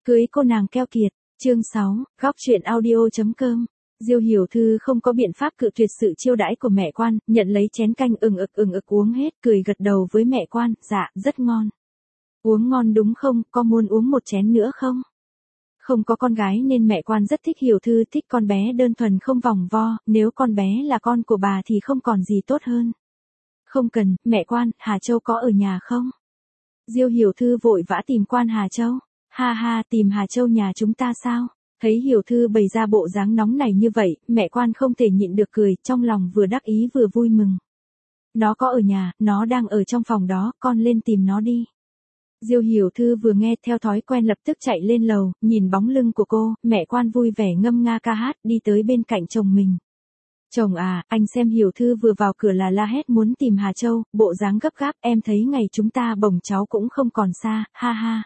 Cưới cô nàng keo kiệt, chương 6, góc truyện audio.com. Diêu Hiểu Thư không có biện pháp cự tuyệt sự chiêu đãi của mẹ quan, nhận lấy chén canh ừng ực uống hết, cười gật đầu với mẹ quan, dạ, rất ngon. Uống ngon đúng không, có muốn uống một chén nữa không? Không có con gái nên mẹ quan rất thích Hiểu Thư, thích con bé đơn thuần không vòng vo, nếu con bé là con của bà thì không còn gì tốt hơn. Không cần, mẹ quan, Hà Châu có ở nhà không? Diêu Hiểu Thư vội vã tìm quan Hà Châu. Ha ha, tìm Hà Châu nhà chúng ta sao? Thấy Hiểu Thư bày ra bộ dáng nóng này như vậy, mẹ quan không thể nhịn được cười, trong lòng vừa đắc ý vừa vui mừng. Nó có ở nhà, nó đang ở trong phòng đó, con lên tìm nó đi. Diêu Hiểu Thư vừa nghe theo thói quen lập tức chạy lên lầu, nhìn bóng lưng của cô, mẹ quan vui vẻ ngâm nga ca hát đi tới bên cạnh chồng mình. Chồng à, anh xem Hiểu Thư vừa vào cửa là la hét muốn tìm Hà Châu, bộ dáng gấp gáp, em thấy ngày chúng ta bồng cháu cũng không còn xa, ha ha.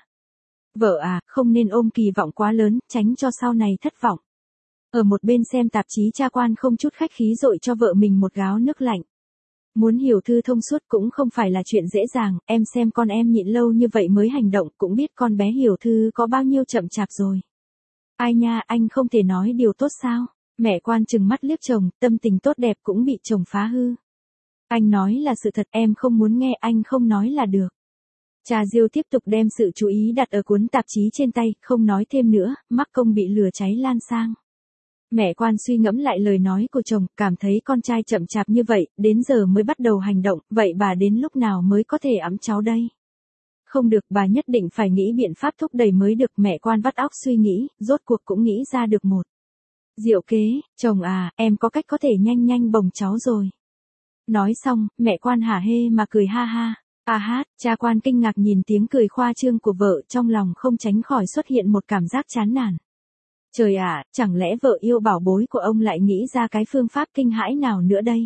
Vợ à, không nên ôm kỳ vọng quá lớn, tránh cho sau này thất vọng. Ở một bên xem tạp chí cha quan không chút khách khí dội cho vợ mình một gáo nước lạnh. Muốn Hiểu Thư thông suốt cũng không phải là chuyện dễ dàng, em xem con em nhịn lâu như vậy mới hành động cũng biết con bé Hiểu Thư có bao nhiêu chậm chạp rồi. Ai nha, anh không thể nói điều tốt sao? Mẹ quan trừng mắt liếc chồng, tâm tình tốt đẹp cũng bị chồng phá hư. Anh nói là sự thật, em không muốn nghe, anh không nói là được. Cha Diêu tiếp tục đem sự chú ý đặt ở cuốn tạp chí trên tay, không nói thêm nữa, mắc công bị lửa cháy lan sang. Mẹ quan suy ngẫm lại lời nói của chồng, cảm thấy con trai chậm chạp như vậy, đến giờ mới bắt đầu hành động, vậy bà đến lúc nào mới có thể ẵm cháu đây? Không được, bà nhất định phải nghĩ biện pháp thúc đẩy mới được, mẹ quan vắt óc suy nghĩ, rốt cuộc cũng nghĩ ra được một diệu kế, chồng à, em có cách có thể nhanh bồng cháu rồi. Nói xong, mẹ quan hả hê mà cười ha ha. À hát, cha quan kinh ngạc nhìn tiếng cười khoa trương của vợ, trong lòng không tránh khỏi xuất hiện một cảm giác chán nản. Trời ạ, chẳng lẽ vợ yêu bảo bối của ông lại nghĩ ra cái phương pháp kinh hãi nào nữa đây?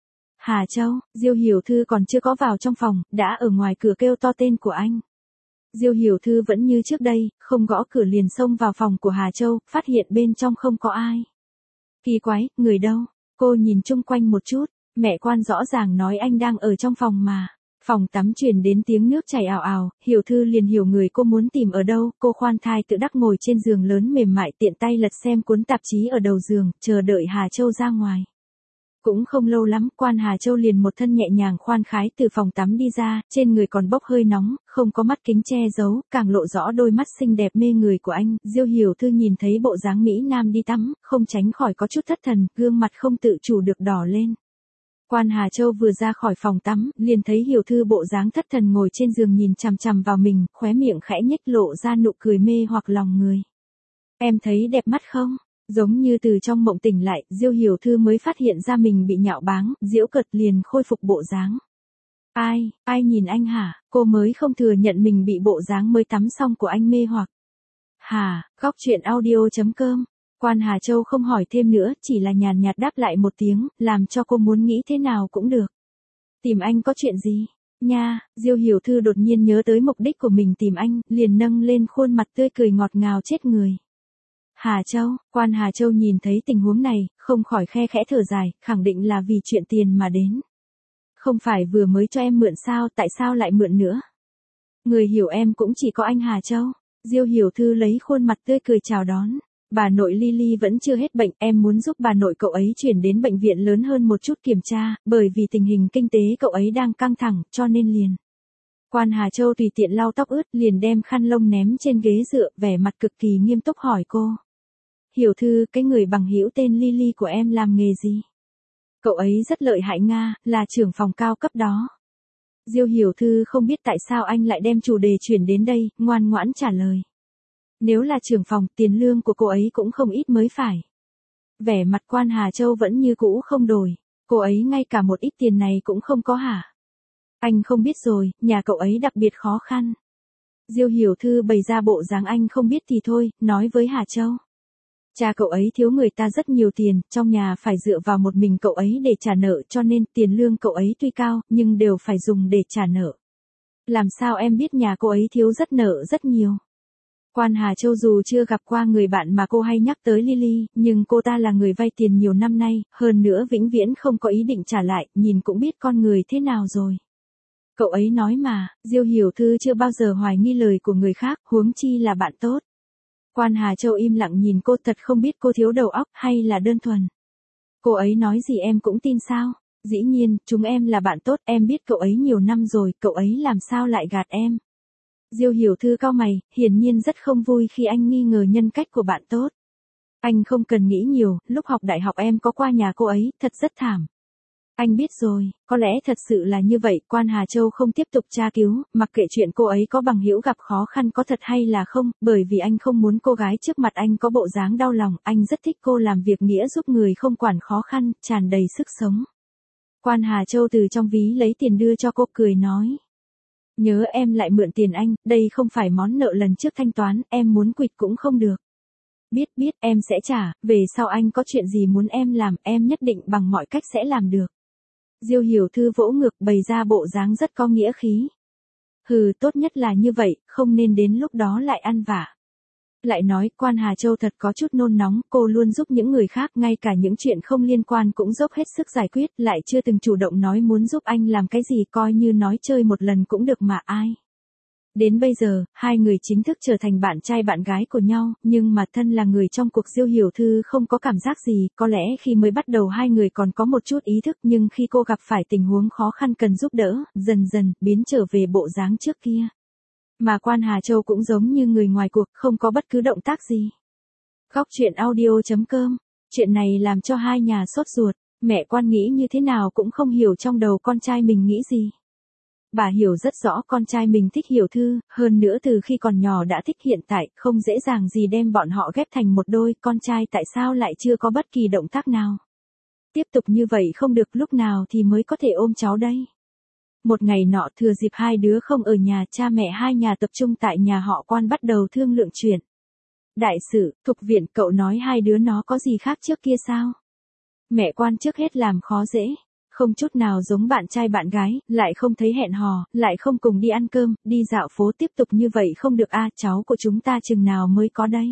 Hà Châu, Diêu Hiểu Thư còn chưa có vào trong phòng, đã ở ngoài cửa kêu to tên của anh. Diêu Hiểu Thư vẫn như trước đây, không gõ cửa liền xông vào phòng của Hà Châu, phát hiện bên trong không có ai. Kỳ quái, người đâu? Cô nhìn chung quanh một chút, mẹ quan rõ ràng nói anh đang ở trong phòng mà. Phòng tắm truyền đến tiếng nước chảy ào ào, Hiểu Thư liền hiểu người cô muốn tìm ở đâu, cô khoan thai tự đắc ngồi trên giường lớn mềm mại tiện tay lật xem cuốn tạp chí ở đầu giường, chờ đợi Hà Châu ra ngoài. Cũng không lâu lắm, quan Hà Châu liền một thân nhẹ nhàng khoan khái từ phòng tắm đi ra, trên người còn bốc hơi nóng, không có mắt kính che giấu, càng lộ rõ đôi mắt xinh đẹp mê người của anh. Diêu Hiểu Thư nhìn thấy bộ dáng Mỹ Nam đi tắm, không tránh khỏi có chút thất thần, gương mặt không tự chủ được đỏ lên. Quan Hà Châu vừa ra khỏi phòng tắm, liền thấy Hiểu Thư bộ dáng thất thần ngồi trên giường nhìn chằm chằm vào mình, khóe miệng khẽ nhếch lộ ra nụ cười mê hoặc lòng người. Em thấy đẹp mắt không? Giống như từ trong mộng tỉnh lại, Diêu Hiểu Thư mới phát hiện ra mình bị nhạo báng, giễu cợt liền khôi phục bộ dáng. Ai nhìn anh hả? Cô mới không thừa nhận mình bị bộ dáng mới tắm xong của anh mê hoặc. Hà, góc truyện audio.com. Quan Hà Châu không hỏi thêm nữa, chỉ là nhàn nhạt đáp lại một tiếng, làm cho cô muốn nghĩ thế nào cũng được. Tìm anh có chuyện gì? Nha, Diêu Hiểu Thư đột nhiên nhớ tới mục đích của mình tìm anh, liền nâng lên khuôn mặt tươi cười ngọt ngào chết người. Hà Châu, quan Hà Châu nhìn thấy tình huống này, không khỏi khe khẽ thở dài, khẳng định là vì chuyện tiền mà đến. Không phải vừa mới cho em mượn sao, tại sao lại mượn nữa? Người hiểu em cũng chỉ có anh Hà Châu. Diêu Hiểu Thư lấy khuôn mặt tươi cười chào đón. Bà nội Lily vẫn chưa hết bệnh, em muốn giúp bà nội cậu ấy chuyển đến bệnh viện lớn hơn một chút kiểm tra, bởi vì tình hình kinh tế cậu ấy đang căng thẳng, cho nên liền. Quan Hà Châu tùy tiện lau tóc ướt, liền đem khăn lông ném trên ghế dựa, vẻ mặt cực kỳ nghiêm túc hỏi cô. Hiểu Thư, cái người bằng hữu tên Lily của em làm nghề gì? Cậu ấy rất lợi hại Nga, là trưởng phòng cao cấp đó. Diêu Hiểu Thư không biết tại sao anh lại đem chủ đề chuyển đến đây, ngoan ngoãn trả lời. Nếu là trưởng phòng, tiền lương của cô ấy cũng không ít mới phải. Vẻ mặt quan Hà Châu vẫn như cũ không đổi. Cô ấy ngay cả một ít tiền này cũng không có hả? Anh không biết rồi, nhà cậu ấy đặc biệt khó khăn. Diêu Hiểu Thư bày ra bộ dáng anh không biết thì thôi, nói với Hà Châu. Cha cậu ấy thiếu người ta rất nhiều tiền, trong nhà phải dựa vào một mình cậu ấy để trả nợ, cho nên tiền lương cậu ấy tuy cao, nhưng đều phải dùng để trả nợ. Làm sao em biết nhà cô ấy thiếu rất nợ rất nhiều? Quan Hà Châu dù chưa gặp qua người bạn mà cô hay nhắc tới Lily, nhưng cô ta là người vay tiền nhiều năm nay, hơn nữa vĩnh viễn không có ý định trả lại, nhìn cũng biết con người thế nào rồi. Cậu ấy nói mà, Diêu Hiểu Thư chưa bao giờ hoài nghi lời của người khác, huống chi là bạn tốt. Quan Hà Châu im lặng nhìn cô, thật không biết cô thiếu đầu óc hay là đơn thuần. Cô ấy nói gì em cũng tin sao? Dĩ nhiên, chúng em là bạn tốt, em biết cậu ấy nhiều năm rồi, cậu ấy làm sao lại gạt em? Diêu Hiểu Thư cau mày, hiển nhiên rất không vui khi anh nghi ngờ nhân cách của bạn tốt. Anh không cần nghĩ nhiều, lúc học đại học em có qua nhà cô ấy, thật rất thảm. Anh biết rồi, có lẽ thật sự là như vậy. Quan Hà Châu không tiếp tục tra cứu, mặc kệ chuyện cô ấy có bằng hữu gặp khó khăn có thật hay là không, bởi vì anh không muốn cô gái trước mặt anh có bộ dáng đau lòng, anh rất thích cô làm việc nghĩa giúp người không quản khó khăn, tràn đầy sức sống. Quan Hà Châu từ trong ví lấy tiền đưa cho cô, cười nói. Nhớ em lại mượn tiền anh, đây không phải món nợ lần trước thanh toán, em muốn quỵt cũng không được. Biết, em sẽ trả, về sau anh có chuyện gì muốn em làm, em nhất định bằng mọi cách sẽ làm được. Diêu Hiểu Thư vỗ ngực, bày ra bộ dáng rất có nghĩa khí. Hừ, tốt nhất là như vậy, không nên đến lúc đó lại ăn vạ. Lại nói, Quan Hà Châu thật có chút nôn nóng, cô luôn giúp những người khác, ngay cả những chuyện không liên quan cũng dốc hết sức giải quyết, lại chưa từng chủ động nói muốn giúp anh làm cái gì, coi như nói chơi một lần cũng được mà ai. Đến bây giờ, hai người chính thức trở thành bạn trai bạn gái của nhau, nhưng mà thân là người trong cuộc Diêu Hiểu Thư không có cảm giác gì, có lẽ khi mới bắt đầu hai người còn có một chút ý thức, nhưng khi cô gặp phải tình huống khó khăn cần giúp đỡ, dần dần, biến trở về bộ dáng trước kia. Mà Quan Hà Châu cũng giống như người ngoài cuộc, không có bất cứ động tác gì. Góc truyện audio.com, chuyện này làm cho hai nhà sốt ruột, mẹ Quan nghĩ như thế nào cũng không hiểu trong đầu con trai mình nghĩ gì. Bà hiểu rất rõ con trai mình thích Hiểu Thư, hơn nữa từ khi còn nhỏ đã thích, hiện tại không dễ dàng gì đem bọn họ ghép thành một đôi, con trai tại sao lại chưa có bất kỳ động tác nào. Tiếp tục như vậy không được, lúc nào thì mới có thể ôm cháu đây. Một ngày nọ thừa dịp hai đứa không ở nhà, cha mẹ hai nhà tập trung tại nhà họ Quan bắt đầu thương lượng chuyện. Đại sự, Thục Viện, cậu nói hai đứa nó có gì khác trước kia sao? Mẹ Quan trước hết làm khó dễ. Không chút nào giống bạn trai bạn gái, lại không thấy hẹn hò, lại không cùng đi ăn cơm, đi dạo phố, tiếp tục như vậy không được a, cháu của chúng ta chừng nào mới có đây.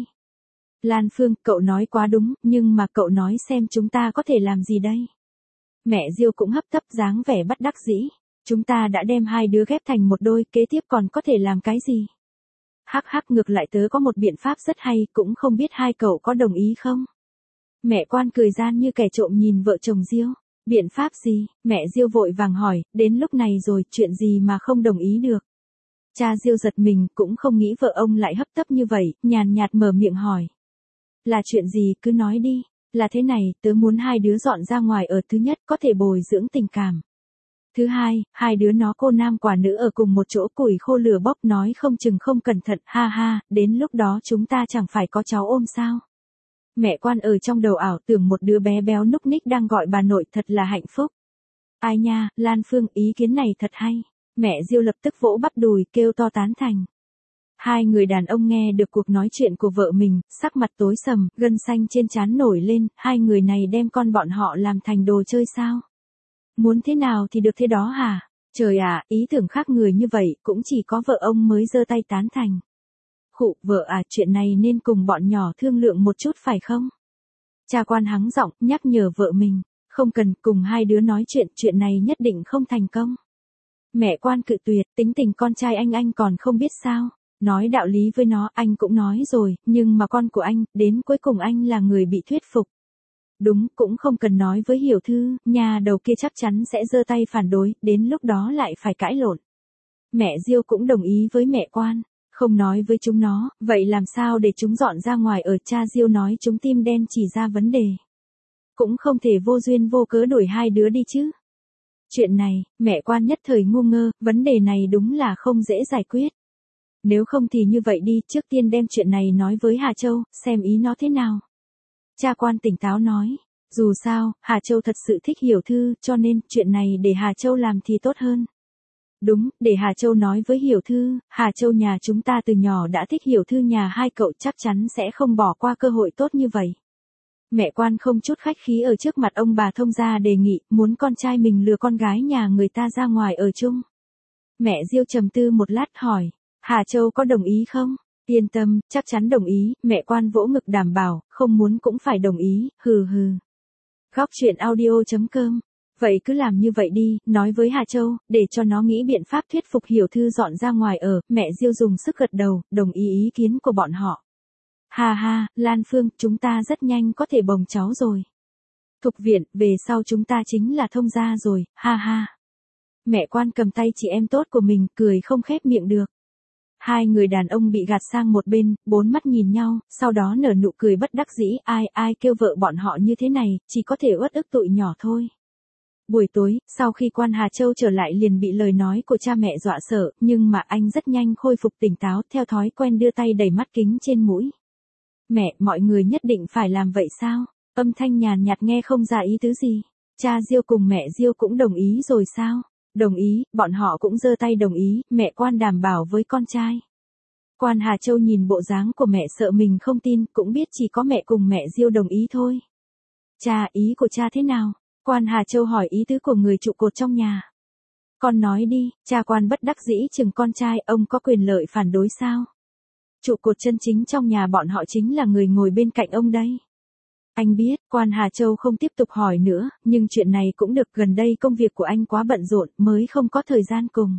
Lan Phương, cậu nói quá đúng, nhưng mà cậu nói xem chúng ta có thể làm gì đây? Mẹ Diêu cũng hấp tấp dáng vẻ bất đắc dĩ. Chúng ta đã đem hai đứa ghép thành một đôi, kế tiếp còn có thể làm cái gì? Hắc hắc, ngược lại tớ có một biện pháp rất hay, cũng không biết hai cậu có đồng ý không? Mẹ Quan cười gian như kẻ trộm nhìn vợ chồng Diêu. Biện pháp gì? Mẹ Diêu vội vàng hỏi, đến lúc này rồi, chuyện gì mà không đồng ý được? Cha Diêu giật mình, cũng không nghĩ vợ ông lại hấp tấp như vậy, nhàn nhạt mở miệng hỏi. Là chuyện gì, cứ nói đi. Là thế này, tớ muốn hai đứa dọn ra ngoài ở, thứ nhất, có thể bồi dưỡng tình cảm. Thứ hai, hai đứa nó cô nam quả nữ ở cùng một chỗ, củi khô lửa bốc, nói không chừng không cẩn thận, ha ha, đến lúc đó chúng ta chẳng phải có cháu ôm sao? Mẹ Quan ở trong đầu ảo tưởng một đứa bé béo núc ních đang gọi bà nội, thật là hạnh phúc. Ai nha, Lan Phương, ý kiến này thật hay. Mẹ Diêu lập tức vỗ bắp đùi, kêu to tán thành. Hai người đàn ông nghe được cuộc nói chuyện của vợ mình, sắc mặt tối sầm, gân xanh trên trán nổi lên, hai người này đem con bọn họ làm thành đồ chơi sao? Muốn thế nào thì được thế đó hả? Trời ạ, ý tưởng khác người như vậy, cũng chỉ có vợ ông mới giơ tay tán thành. Khụ, vợ à, chuyện này nên cùng bọn nhỏ thương lượng một chút phải không? Cha Quan hắng giọng, nhắc nhở vợ mình, không cần, cùng hai đứa nói chuyện này nhất định không thành công. Mẹ Quan cự tuyệt, tính tình con trai anh còn không biết sao, nói đạo lý với nó, anh cũng nói rồi, nhưng mà con của anh, đến cuối cùng anh là người bị thuyết phục. Đúng, cũng không cần nói với Hiểu Thư, nhà đầu kia chắc chắn sẽ giơ tay phản đối, đến lúc đó lại phải cãi lộn. Mẹ Diêu cũng đồng ý với mẹ Quan. Không nói với chúng nó, vậy làm sao để chúng dọn ra ngoài ở, cha Diêu nói chúng tim đen chỉ ra vấn đề. Cũng không thể vô duyên vô cớ đuổi hai đứa đi chứ. Chuyện này, mẹ Quan nhất thời ngu ngơ, vấn đề này đúng là không dễ giải quyết. Nếu không thì như vậy đi, trước tiên đem chuyện này nói với Hà Châu, xem ý nó thế nào. Cha Quan tỉnh táo nói, dù sao, Hà Châu thật sự thích Hiểu Thư, cho nên, chuyện này để Hà Châu làm thì tốt hơn. Đúng, để Hà Châu nói với Hiểu Thư, Hà Châu nhà chúng ta từ nhỏ đã thích Hiểu Thư nhà hai cậu, chắc chắn sẽ không bỏ qua cơ hội tốt như vậy. Mẹ Quan không chút khách khí ở trước mặt ông bà thông gia đề nghị, muốn con trai mình lừa con gái nhà người ta ra ngoài ở chung. Mẹ Diêu trầm tư một lát hỏi, Hà Châu có đồng ý không? Yên tâm, chắc chắn đồng ý, mẹ Quan vỗ ngực đảm bảo, không muốn cũng phải đồng ý, hừ hừ. Góc truyện audio.com. Vậy cứ làm như vậy đi, nói với Hà Châu, để cho nó nghĩ biện pháp thuyết phục Hiểu Thư dọn ra ngoài ở, mẹ Diêu dùng sức gật đầu, đồng ý ý kiến của bọn họ. Ha ha, Lan Phương, chúng ta rất nhanh có thể bồng cháu rồi. Thục viện, về sau chúng ta chính là thông gia rồi, ha ha. Mẹ Quan cầm tay chị em tốt của mình, cười không khép miệng được. Hai người đàn ông bị gạt sang một bên, bốn mắt nhìn nhau, sau đó nở nụ cười bất đắc dĩ, ai kêu vợ bọn họ như thế này, chỉ có thể uất ức tụi nhỏ thôi. Buổi tối, sau khi Quan Hà Châu trở lại liền bị lời nói của cha mẹ dọa sợ, nhưng mà anh rất nhanh khôi phục tỉnh táo, theo thói quen đưa tay đẩy mắt kính trên mũi. Mẹ, mọi người nhất định phải làm vậy sao? Âm thanh nhàn nhạt nghe không ra ý tứ gì. Cha Diêu cùng mẹ Diêu cũng đồng ý rồi sao? Đồng ý, bọn họ cũng giơ tay đồng ý, mẹ Quan đảm bảo với con trai. Quan Hà Châu nhìn bộ dáng của mẹ sợ mình không tin, cũng biết chỉ có mẹ cùng mẹ Diêu đồng ý thôi. Cha, ý của cha thế nào? Quan Hà Châu hỏi ý tứ của người trụ cột trong nhà. Con nói đi, cha Quan bất đắc dĩ chừng con trai, ông có quyền lợi phản đối sao? Trụ cột chân chính trong nhà bọn họ chính là người ngồi bên cạnh ông đây. Anh biết, Quan Hà Châu không tiếp tục hỏi nữa, nhưng chuyện này cũng được, gần đây công việc của anh quá bận rộn, mới không có thời gian cùng.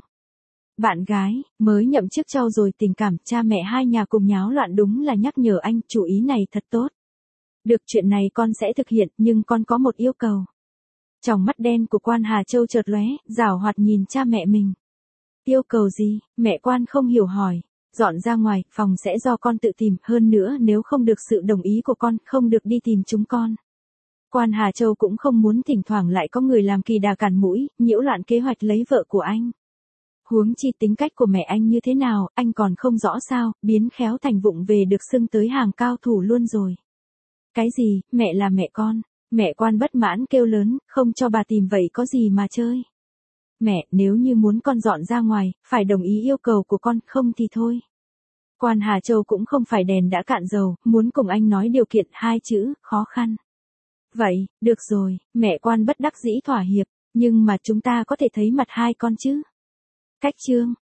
Bạn gái, mới nhậm chức trau dồi tình cảm, cha mẹ hai nhà cùng nháo loạn đúng là nhắc nhở anh, chủ ý này thật tốt. Được, chuyện này con sẽ thực hiện, nhưng con có một yêu cầu. Tròng mắt đen của Quan Hà Châu chợt lóe, giảo hoạt nhìn cha mẹ mình. Yêu cầu gì? Mẹ Quan không hiểu hỏi. Dọn ra ngoài, phòng sẽ do con tự tìm, hơn nữa nếu không được sự đồng ý của con, không được đi tìm chúng con. Quan Hà Châu cũng không muốn thỉnh thoảng lại có người làm kỳ đà cản mũi, nhiễu loạn kế hoạch lấy vợ của anh. Huống chi tính cách của mẹ anh như thế nào, anh còn không rõ sao, biến khéo thành vụng về được xưng tới hàng cao thủ luôn rồi. Cái gì, mẹ là mẹ con? Mẹ Quan bất mãn kêu lớn, không cho bà tìm vậy có gì mà chơi. Mẹ, nếu như muốn con dọn ra ngoài, phải đồng ý yêu cầu của con, không thì thôi. Quan Hà Châu cũng không phải đèn đã cạn dầu, muốn cùng anh nói điều kiện, hai chữ, khó khăn. Vậy, được rồi, mẹ Quan bất đắc dĩ thỏa hiệp, nhưng mà chúng ta có thể thấy mặt hai con chứ? Cách chương